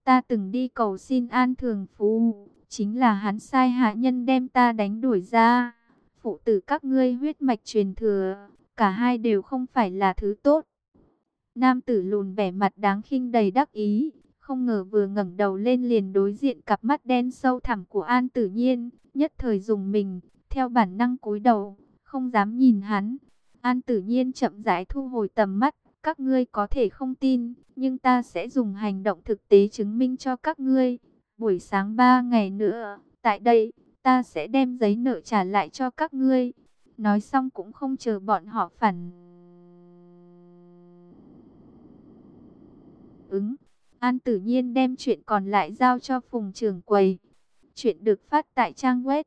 Ta từng đi cầu xin An Thường Phú, chính là hắn sai hạ nhân đem ta đánh đuổi ra. Phụ tử các ngươi huyết mạch truyền thừa, cả hai đều không phải là thứ tốt. Nam tử lùn vẻ mặt đáng khinh đầy đắc ý, không ngờ vừa ngẩng đầu lên liền đối diện cặp mắt đen sâu thẳm của An Tử Nhiên, nhất thời dùng mình, theo bản năng cúi đầu, không dám nhìn hắn. An Tử Nhiên chậm rãi thu hồi tầm mắt, các ngươi có thể không tin, nhưng ta sẽ dùng hành động thực tế chứng minh cho các ngươi. Buổi sáng 3 ngày nữa, tại đây, ta sẽ đem giấy nợ trả lại cho các ngươi. Nói xong cũng không chờ bọn họ phản ứng. An Tử Nhiên đem chuyện còn lại giao cho Phùng trưởng quầy. Chuyện được phát tại trang web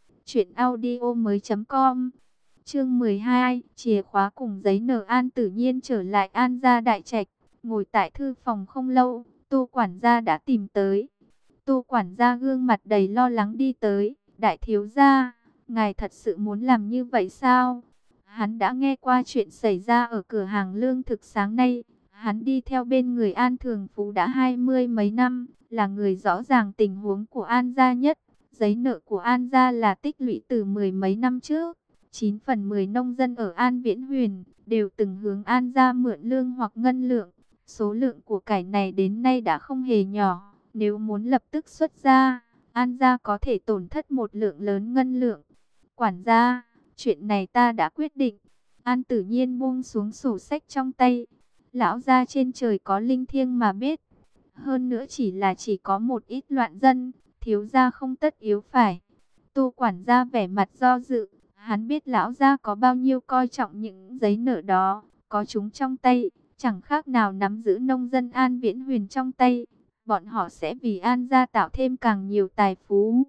truyệnaudiomoi.com. Chương 12, chìa khóa cùng giấy nợ. An Tử Nhiên trở lại An gia đại trạch, ngồi tại thư phòng không lâu, Tô quản gia đã tìm tới. Tô quản gia gương mặt đầy lo lắng đi tới, đại thiếu gia, ngài thật sự muốn làm như vậy sao? Hắn đã nghe qua chuyện xảy ra ở cửa hàng lương thực sáng nay. Hắn đi theo bên người An Thường Phú đã 20 mấy năm, là người rõ ràng tình huống của An gia nhất. Giấy nợ của An gia là tích lũy từ 10 mấy năm trước. 9 phần 10 nông dân ở An Viễn Huyền đều từng hướng An gia mượn lương hoặc ngân lượng. Số lượng của cải này đến nay đã không hề nhỏ. Nếu muốn lập tức xuất ra, An gia có thể tổn thất một lượng lớn ngân lượng. Quản gia, chuyện này ta đã quyết định. An Tử Nhiên buông xuống sổ sách trong tay. Lão gia trên trời có linh thiêng mà biết. Hơn nữa chỉ có một ít loạn dân, thiếu gia không tất yếu phải. Tô quản gia vẻ mặt do dự. Hắn biết lão gia có bao nhiêu coi trọng những giấy nợ đó. Có chúng trong tay, chẳng khác nào nắm giữ nông dân An Viễn Huyền trong tay. Bọn họ sẽ vì An gia tạo thêm càng nhiều tài phú.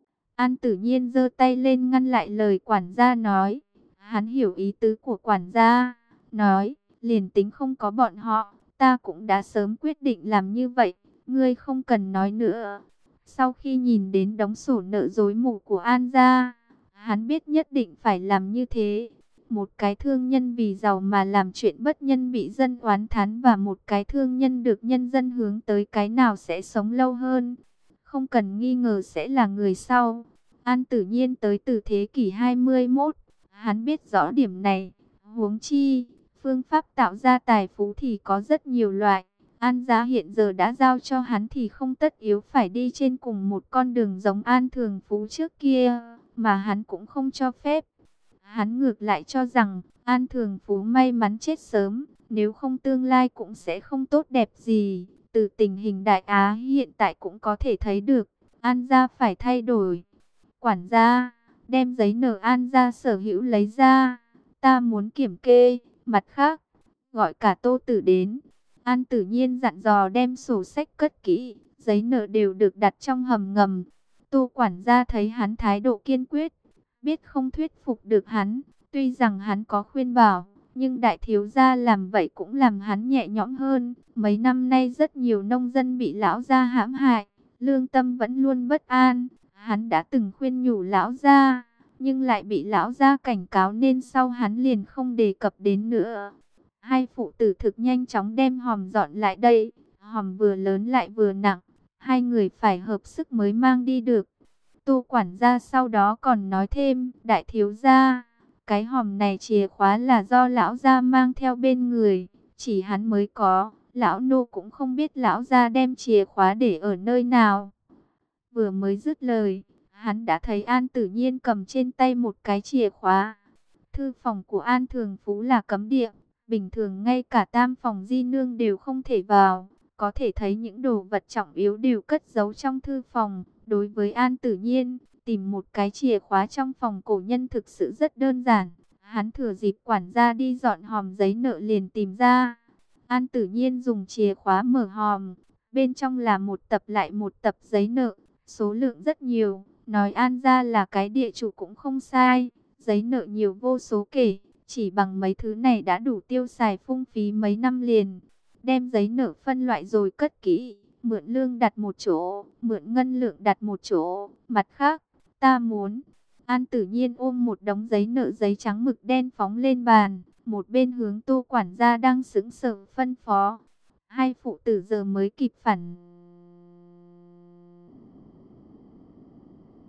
An Tử Nhiên giơ tay lên ngăn lại lời quản gia nói. Hắn hiểu ý tứ của quản gia, nói, liền tính không có bọn họ, ta cũng đã sớm quyết định làm như vậy, ngươi không cần nói nữa. Sau khi nhìn đến đống sổ nợ rối mù của An gia, hắn biết nhất định phải làm như thế. Một cái thương nhân vì giàu mà làm chuyện bất nhân bị dân oán thán, và một cái thương nhân được nhân dân hướng tới, cái nào sẽ sống lâu hơn? Không cần nghi ngờ sẽ là người sau. An Tử Nhiên tới từ thế kỷ 21, hắn biết rõ điểm này. Huống chi, phương pháp tạo ra tài phú thì có rất nhiều loại. An gia hiện giờ đã giao cho hắn thì không tất yếu phải đi trên cùng một con đường giống An Thường Phú trước kia, mà hắn cũng không cho phép. Hắn ngược lại cho rằng An Thường Phú may mắn chết sớm, nếu không tương lai cũng sẽ không tốt đẹp gì. Từ tình hình Đại Á hiện tại cũng có thể thấy được, An gia phải thay đổi. Quản gia, đem giấy nợ An gia sở hữu lấy ra, ta muốn kiểm kê. Mặt khác, gọi cả Tô Tử đến. An Tử Nhiên dặn dò đem sổ sách cất kỹ, giấy nợ đều được đặt trong hầm ngầm. Tô quản gia thấy hắn thái độ kiên quyết, biết không thuyết phục được hắn. Tuy rằng hắn có khuyên bảo, nhưng đại thiếu gia làm vậy cũng làm hắn nhẹ nhõm hơn. Mấy năm nay rất nhiều nông dân bị lão gia hãm hại, lương tâm vẫn luôn bất an. Hắn đã từng khuyên nhủ lão gia, nhưng lại bị lão gia cảnh cáo nên sau hắn liền không đề cập đến nữa. Hai phụ tử thực nhanh chóng đem hòm dọn lại đây. Hòm vừa lớn lại vừa nặng, hai người phải hợp sức mới mang đi được. Tô quản gia sau đó còn nói thêm, đại thiếu gia, cái hòm này chìa khóa là do lão gia mang theo bên người, chỉ hắn mới có, lão nô cũng không biết lão gia đem chìa khóa để ở nơi nào. Vừa mới dứt lời, hắn đã thấy An Tử Nhiên cầm trên tay một cái chìa khóa. Thư phòng của An Thường Phú là cấm địa, bình thường ngay cả tam phòng di nương đều không thể vào. Có thể thấy những đồ vật trọng yếu đều cất giấu trong thư phòng. Đối với An Tử Nhiên, tìm một cái chìa khóa trong phòng cổ nhân thực sự rất đơn giản. Hắn thừa dịp quản gia đi dọn hòm giấy nợ liền tìm ra. An Tử Nhiên dùng chìa khóa mở hòm. Bên trong là một tập lại một tập giấy nợ, số lượng rất nhiều. Nói An gia là cái địa chủ cũng không sai. Giấy nợ nhiều vô số kể, chỉ bằng mấy thứ này đã đủ tiêu xài phung phí mấy năm liền. Đem giấy nợ phân loại rồi cất kỹ, mượn lương đặt một chỗ, mượn ngân lượng đặt một chỗ. Mặt khác, ta muốn. An Tử Nhiên ôm một đống giấy nợ giấy trắng mực đen phóng lên bàn, một bên hướng Tô quản gia đang sững sờ phân phó. Hai phụ tử giờ mới kịp phản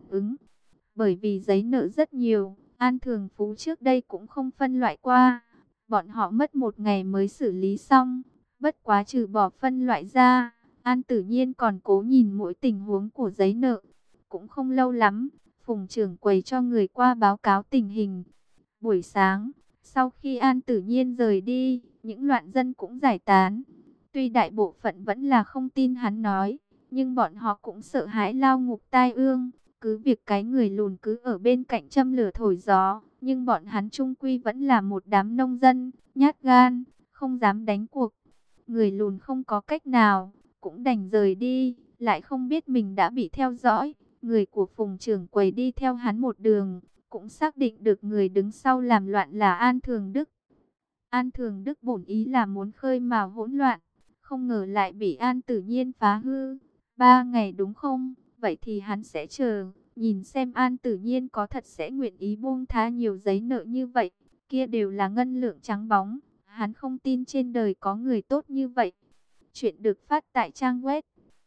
ứng. Bởi vì giấy nợ rất nhiều, An Thường Phú trước đây cũng không phân loại qua. Bọn họ mất 1 ngày mới xử lý xong. Bất quá trừ bỏ phân loại ra, An Tử Nhiên còn cố nhìn mỗi tình huống của giấy nợ. Cũng không lâu lắm, Phùng trưởng quầy cho người qua báo cáo tình hình. Buổi sáng, sau khi An Tử Nhiên rời đi, những loạn dân cũng giải tán. Tuy đại bộ phận vẫn là không tin hắn nói, nhưng bọn họ cũng sợ hãi lao ngục tai ương. Cứ việc cái người lùn cứ ở bên cạnh châm lửa thổi gió, nhưng bọn hắn chung quy vẫn là một đám nông dân, nhát gan, không dám đánh cuộc. Người lùn không có cách nào, cũng đành rời đi, lại không biết mình đã bị theo dõi. Người của Phùng trưởng quầy đi theo hắn một đường, cũng xác định được người đứng sau làm loạn là An Thường Đức. An Thường Đức bổn ý là muốn khơi mào hỗn loạn, không ngờ lại bị An Tử Nhiên phá hư. 3 ngày đúng không? Vậy thì hắn sẽ chờ, nhìn xem An Tử Nhiên có thật sẽ nguyện ý buông tha nhiều giấy nợ như vậy. Kia đều là ngân lượng trắng bóng, hắn không tin trên đời có người tốt như vậy. Chuyện được phát tại trang web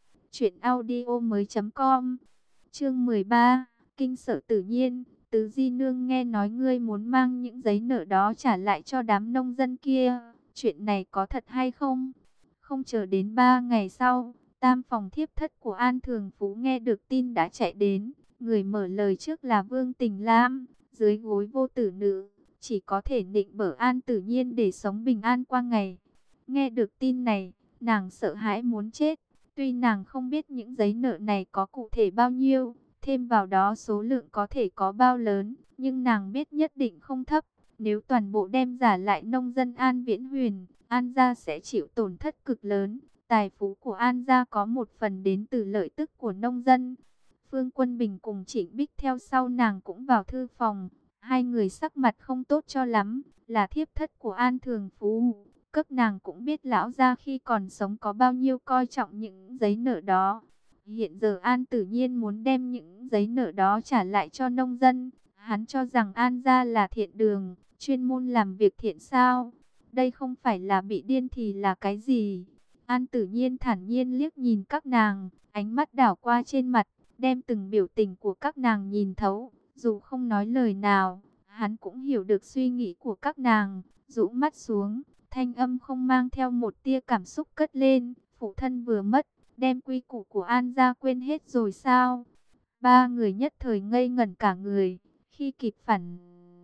truyệnaudiomoi.com. Chương 13, Kinh Sở Tử Nhiên. Tứ Di Nương nghe nói ngươi muốn mang những giấy nợ đó trả lại cho đám nông dân kia, chuyện này có thật hay không? Không chờ đến 3 ngày sau, tam phòng thiếp thất của An Thường Phú nghe được tin đã chạy đến. Người mở lời trước là Vương Tình Lam, dưới gối vô tử nữ, chỉ có thể nịnh bợ An Tử Nhiên để sống bình an qua ngày. Nghe được tin này, nàng sợ hãi muốn chết. Tuy nàng không biết những giấy nợ này có cụ thể bao nhiêu, thêm vào đó số lượng có thể có bao lớn, nhưng nàng biết nhất định không thấp. Nếu toàn bộ đem giả lại nông dân An Viễn Huyền, An gia sẽ chịu tổn thất cực lớn. Tài phú của An gia có một phần đến từ lợi tức của nông dân. Phương Quân Bình cùng Trịnh Bích theo sau nàng cũng vào thư phòng. Hai người sắc mặt không tốt cho lắm, là thiếp thất của An Thường Phú. Các nàng cũng biết lão gia khi còn sống có bao nhiêu coi trọng những giấy nợ đó. Hiện giờ An Tử Nhiên muốn đem những giấy nợ đó trả lại cho nông dân. Hắn cho rằng An gia là thiện đường, chuyên môn làm việc thiện sao. Đây không phải là bị điên thì là cái gì? An Tử Nhiên thản nhiên liếc nhìn các nàng, ánh mắt đảo qua trên mặt, đem từng biểu tình của các nàng nhìn thấu. Dù không nói lời nào, hắn cũng hiểu được suy nghĩ của các nàng. Rũ mắt xuống, thanh âm không mang theo một tia cảm xúc cất lên. Phụ thân vừa mất, đem quy củ của An gia quên hết rồi sao? Ba người nhất thời ngây ngẩn cả người, khi kịp phản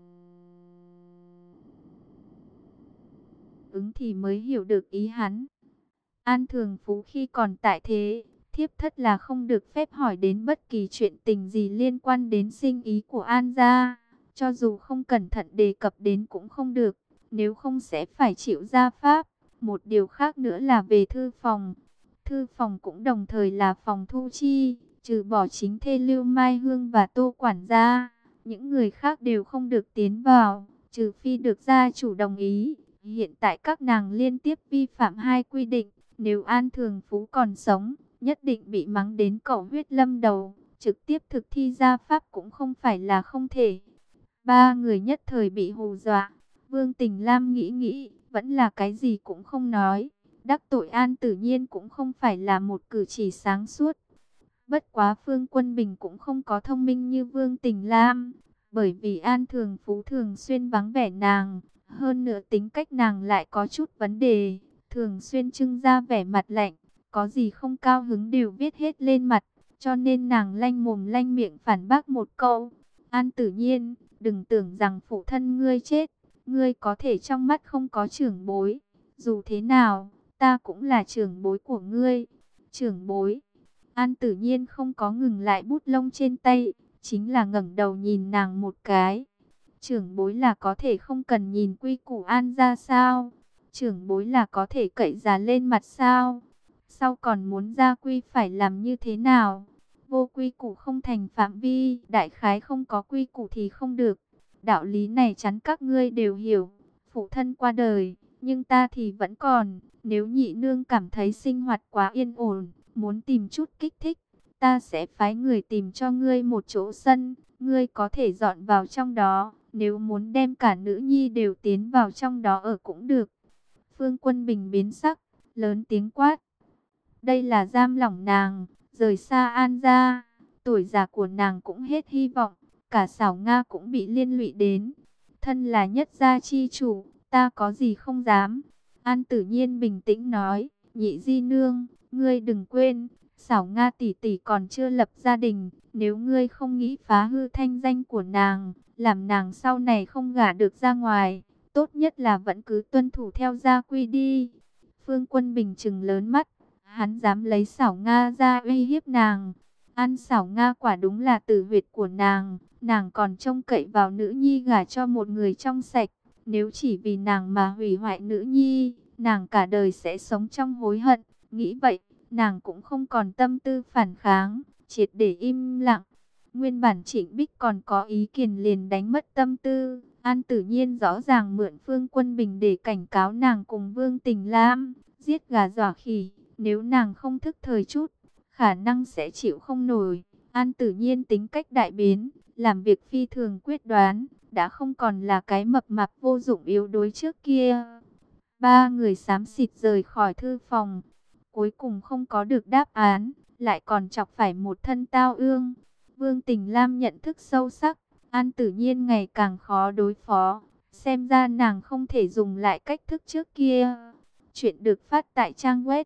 ứng thì mới hiểu được ý hắn. An Thường Phú khi còn tại thế, thiếp thất là không được phép hỏi đến bất kỳ chuyện tình gì liên quan đến sinh ý của An gia. Cho dù không cẩn thận đề cập đến cũng không được, nếu không sẽ phải chịu gia pháp. Một điều khác nữa là về thư phòng. Thư phòng cũng đồng thời là phòng thu chi, trừ bỏ chính thê Lưu Mai Hương và Tô quản gia, những người khác đều không được tiến vào, trừ phi được gia chủ đồng ý. Hiện tại các nàng liên tiếp vi phạm hai quy định, nếu An Thường Phú còn sống, nhất định bị mắng đến cẩu huyết lâm đầu, trực tiếp thực thi gia pháp cũng không phải là không thể. Ba người nhất thời bị hù dọa. Vương Tình Lam nghĩ nghĩ, vẫn là cái gì cũng không nói. Đắc tội An Tử Nhiên cũng không phải là một cử chỉ sáng suốt. Bất quá Phương Quân Bình cũng không có thông minh như Vương Tình Lam, bởi vì An Thường Phú thường xuyên vắng vẻ nàng, hơn nữa tính cách nàng lại có chút vấn đề, thường xuyên trưng ra vẻ mặt lạnh, có gì không cao hứng đều viết hết lên mặt, cho nên nàng lanh mồm lanh miệng phản bác một câu. An Tử Nhiên, đừng tưởng rằng phụ thân ngươi chết, ngươi có thể trong mắt không có trưởng bối, dù thế nào, ta cũng là trưởng bối của ngươi. Trưởng bối? An Tử Nhiên không có ngừng lại bút lông trên tay, chính là ngẩng đầu nhìn nàng một cái. Trưởng bối là có thể không cần nhìn quy củ An ra sao? Trưởng bối là có thể cậy già lên mặt sao? Sau còn muốn gia quy phải làm như thế nào? Vô quy củ không thành phạm vi, đại khái không có quy củ thì không được. Đạo lý này chắn các ngươi đều hiểu. Phụ thân qua đời, nhưng ta thì vẫn còn. Nếu nhị nương cảm thấy sinh hoạt quá yên ổn, muốn tìm chút kích thích, ta sẽ phái người tìm cho ngươi một chỗ sân, ngươi có thể dọn vào trong đó. Nếu muốn đem cả nữ nhi đều tiến vào trong đó ở cũng được. Phương Quân Bình biến sắc, lớn tiếng quát. Đây là giam lỏng nàng, rời xa An gia. tuổi già của nàng cũng hết hy vọng, cả Sảo Nga cũng bị liên lụy đến. Thân là nhất gia chi chủ, ta có gì không dám. An Tử Nhiên bình tĩnh nói, Nhị di nương, ngươi đừng quên, Sảo Nga tỷ tỷ còn chưa lập gia đình, nếu ngươi không nghĩ phá hư thanh danh của nàng, làm nàng sau này không gả được ra ngoài, tốt nhất là vẫn cứ tuân thủ theo gia quy đi. Phương Quân Bình trừng lớn mắt, hắn dám lấy Sảo Nga ra uy hiếp nàng. An Sảo Nga quả đúng là tử huyệt của nàng còn trông cậy vào nữ nhi gả cho một người trong sạch. Nếu chỉ vì nàng mà hủy hoại nữ nhi, nàng cả đời sẽ sống trong hối hận. Nghĩ vậy, nàng cũng không còn tâm tư phản kháng, triệt để im lặng. Nguyên bản Trịnh Bích còn có ý kiền liền đánh mất tâm tư. An Tử Nhiên rõ ràng mượn Phương Quân Bình để cảnh cáo nàng cùng Vương Tình Lam, giết gà dọa khỉ. Nếu nàng không thức thời chút, khả năng sẽ chịu không nổi. An Tử Nhiên tính cách đại biến, làm việc phi thường quyết đoán, đã không còn là cái mập mạp vô dụng yếu đuối trước kia. Ba người xám xịt rời khỏi thư phòng, cuối cùng không có được đáp án, lại còn chọc phải một thân tao ương. Vương Tình Lam nhận thức sâu sắc, An Tử Nhiên ngày càng khó đối phó, xem ra nàng không thể dùng lại cách thức trước kia. Chuyện được phát tại trang web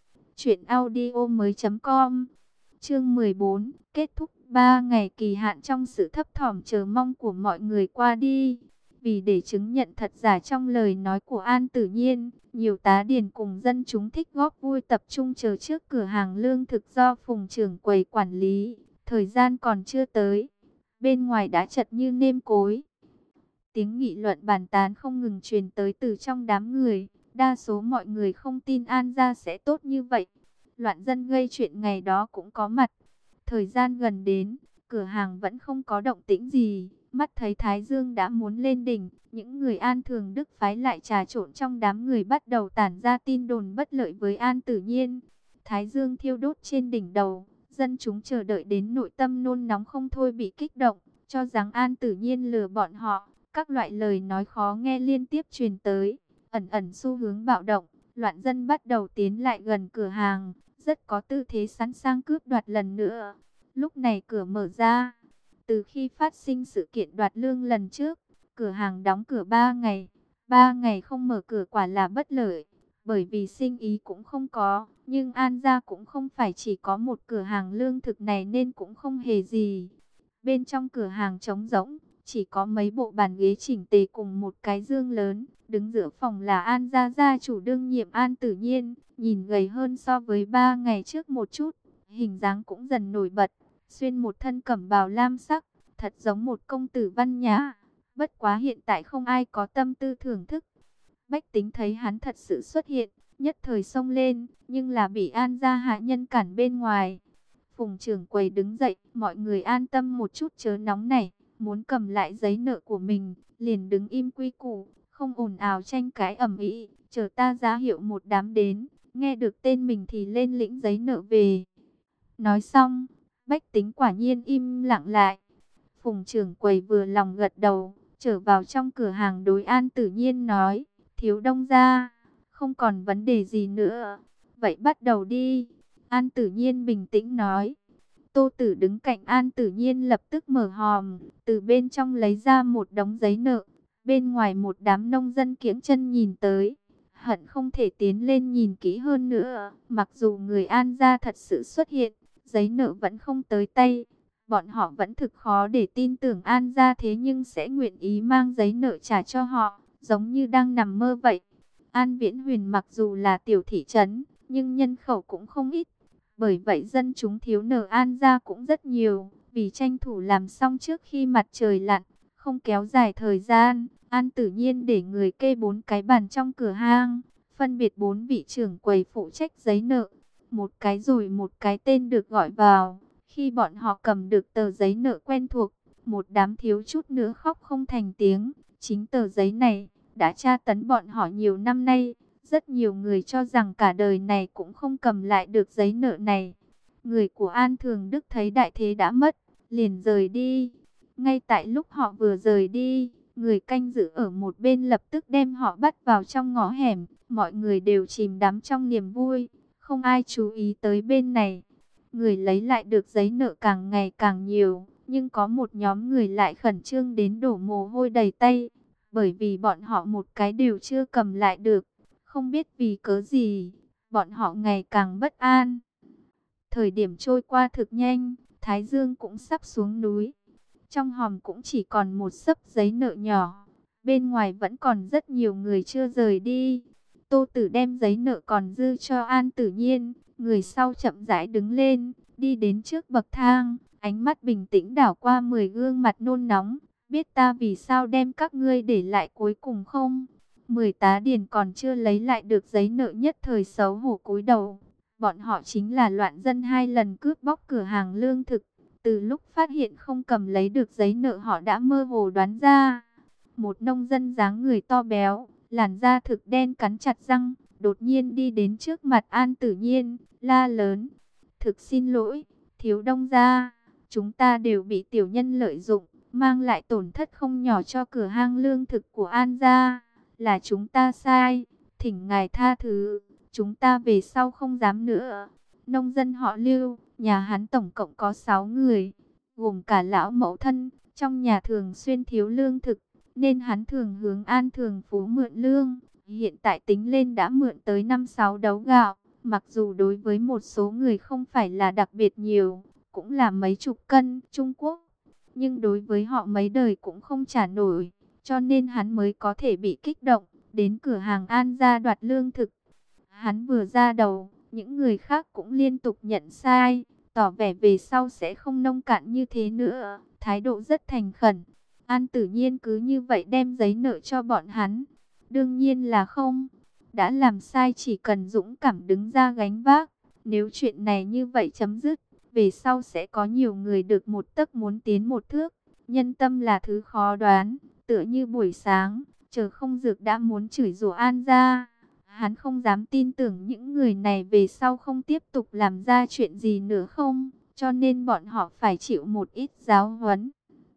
truyệnaudiomoi.com. Chương 14, kết thúc 3 ngày kỳ hạn trong sự thấp thỏm chờ mong của mọi người qua đi. Vì để chứng nhận thật giả trong lời nói của An Tử Nhiên, nhiều tá điền cùng dân chúng thích góp vui tập trung chờ trước cửa hàng lương thực do Phùng trưởng quầy quản lý. Thời gian còn chưa tới, bên ngoài đã chật như nêm cối. Tiếng nghị luận bàn tán không ngừng truyền tới từ trong đám người. Đa số mọi người không tin An gia sẽ tốt như vậy. Loạn dân gây chuyện ngày đó cũng có mặt. Thời gian gần đến, cửa hàng vẫn không có động tĩnh gì. Mắt thấy Thái Dương đã muốn lên đỉnh, những người An Thường Đức phái lại trà trộn trong đám người bắt đầu tản ra tin đồn bất lợi với An Tử Nhiên. Thái Dương thiêu đốt trên đỉnh đầu, dân chúng chờ đợi đến nội tâm nôn nóng không thôi bị kích động, cho rằng An Tử Nhiên lừa bọn họ. Các loại lời nói khó nghe liên tiếp truyền tới, ẩn ẩn xu hướng bạo động. Loạn dân bắt đầu tiến lại gần cửa hàng, rất có tư thế sẵn sàng cướp đoạt lần nữa. Lúc này cửa mở ra. Từ khi phát sinh sự kiện đoạt lương lần trước, cửa hàng đóng cửa 3 ngày. 3 ngày không mở cửa quả là bất lợi, bởi vì sinh ý cũng không có. Nhưng An gia cũng không phải chỉ có một cửa hàng lương thực này nên cũng không hề gì. Bên trong cửa hàng trống rỗng, chỉ có mấy bộ bàn ghế chỉnh tề cùng một cái dương lớn. Đứng giữa phòng là An gia gia chủ đương nhiệm An Tử Nhiên, nhìn gầy hơn so với 3 ngày trước một chút, hình dáng cũng dần nổi bật, xuyên một thân cẩm bào lam sắc, thật giống một công tử văn nhã. Bất quá hiện tại không ai có tâm tư thưởng thức. Bách tính thấy hắn thật sự xuất hiện, nhất thời xông lên, nhưng là bị An gia hạ nhân cản bên ngoài. Phùng trưởng quầy đứng dậy, mọi người an tâm một chút chớ nóng này, muốn cầm lại giấy nợ của mình, liền đứng im quy củ, không ồn ào tranh cãi ầm ĩ, chờ ta ra hiệu một đám đến, nghe được tên mình thì lên lĩnh giấy nợ về. Nói xong, bách tính quả nhiên im lặng lại. Phùng trưởng quầy vừa lòng gật đầu, trở vào trong cửa hàng đối An Tử Nhiên nói, thiếu đông gia, không còn vấn đề gì nữa, vậy bắt đầu đi. An Tử Nhiên bình tĩnh nói. Tô Tử đứng cạnh An Tử Nhiên lập tức mở hòm, từ bên trong lấy ra một đống giấy nợ. Bên ngoài một đám nông dân kiễng chân nhìn tới, hận không thể tiến lên nhìn kỹ hơn nữa. Mặc dù người An gia thật sự xuất hiện, giấy nợ vẫn không tới tay. Bọn họ vẫn thực khó để tin tưởng An gia thế nhưng sẽ nguyện ý mang giấy nợ trả cho họ, giống như đang nằm mơ vậy. An Viễn Huyền mặc dù là tiểu thị trấn, nhưng nhân khẩu cũng không ít. Bởi vậy dân chúng thiếu nợ An gia cũng rất nhiều, vì tranh thủ làm xong trước khi mặt trời lặn, không kéo dài thời gian. An Tử Nhiên để người kê 4 cái bàn trong cửa hàng, phân biệt 4 vị trưởng quầy phụ trách giấy nợ, một cái rồi một cái tên được gọi vào. Khi bọn họ cầm được tờ giấy nợ quen thuộc, một đám thiếu chút nữa khóc không thành tiếng. Chính tờ giấy này đã tra tấn bọn họ nhiều năm nay. Rất nhiều người cho rằng cả đời này cũng không cầm lại được giấy nợ này. Người của An Thường Đức thấy đại thế đã mất, liền rời đi. Ngay tại lúc họ vừa rời đi, người canh giữ ở một bên lập tức đem họ bắt vào trong ngõ hẻm. Mọi người đều chìm đắm trong niềm vui, không ai chú ý tới bên này. người lấy lại được giấy nợ càng ngày càng nhiều, nhưng có một nhóm người lại khẩn trương đến đổ mồ hôi đầy tay, bởi vì bọn họ một cái đều chưa cầm lại được, không biết vì cớ gì, bọn họ ngày càng bất an. Thời điểm trôi qua thực nhanh, Thái Dương cũng sắp xuống núi. Trong hòm cũng chỉ còn một xấp giấy nợ nhỏ. Bên ngoài vẫn còn rất nhiều người chưa rời đi. Tô Tử đem giấy nợ còn dư cho An Tử Nhiên. Người sau chậm rãi đứng lên, đi đến trước bậc thang. Ánh mắt bình tĩnh đảo qua 10 gương mặt nôn nóng. Biết ta vì sao đem các ngươi để lại cuối cùng không? 10 tá điền còn chưa lấy lại được giấy nợ nhất thời xấu hổ cúi đầu. Bọn họ chính là loạn dân 2 lần cướp bóc cửa hàng lương thực. Từ lúc phát hiện không cầm lấy được giấy nợ họ đã mơ hồ đoán ra. Một nông dân dáng người to béo, làn da thực đen cắn chặt răng, đột nhiên đi đến trước mặt An Tử Nhiên, la lớn. Thực xin lỗi, thiếu đông gia, chúng ta đều bị tiểu nhân lợi dụng, mang lại tổn thất không nhỏ cho cửa hàng lương thực của An gia. Là chúng ta sai, thỉnh ngài tha thứ, chúng ta về sau không dám nữa. Nông dân họ Lưu, nhà hắn tổng cộng có 6 người, gồm cả lão mẫu thân, trong nhà thường xuyên thiếu lương thực, nên hắn thường hướng An Thường Phú mượn lương. Hiện tại tính lên đã mượn tới 5-6 đấu gạo, mặc dù đối với một số người không phải là đặc biệt nhiều, cũng là mấy chục cân Trung Quốc, nhưng đối với họ mấy đời cũng không trả nổi, cho nên hắn mới có thể bị kích động, đến cửa hàng An gia đoạt lương thực. Hắn vừa ra đầu, những người khác cũng liên tục nhận sai, tỏ vẻ về sau sẽ không nông cạn như thế nữa, thái độ rất thành khẩn. An Tử Nhiên cứ như vậy đem giấy nợ cho bọn hắn. Đương nhiên là không. Đã làm sai chỉ cần dũng cảm đứng ra gánh vác. Nếu chuyện này như vậy chấm dứt, về sau sẽ có nhiều người được một tấc muốn tiến một thước. Nhân tâm là thứ khó đoán, tựa như buổi sáng, chờ không dược đã muốn chửi rủa An gia. Hắn không dám tin tưởng những người này về sau không tiếp tục làm ra chuyện gì nữa không, cho nên bọn họ phải chịu một ít giáo huấn.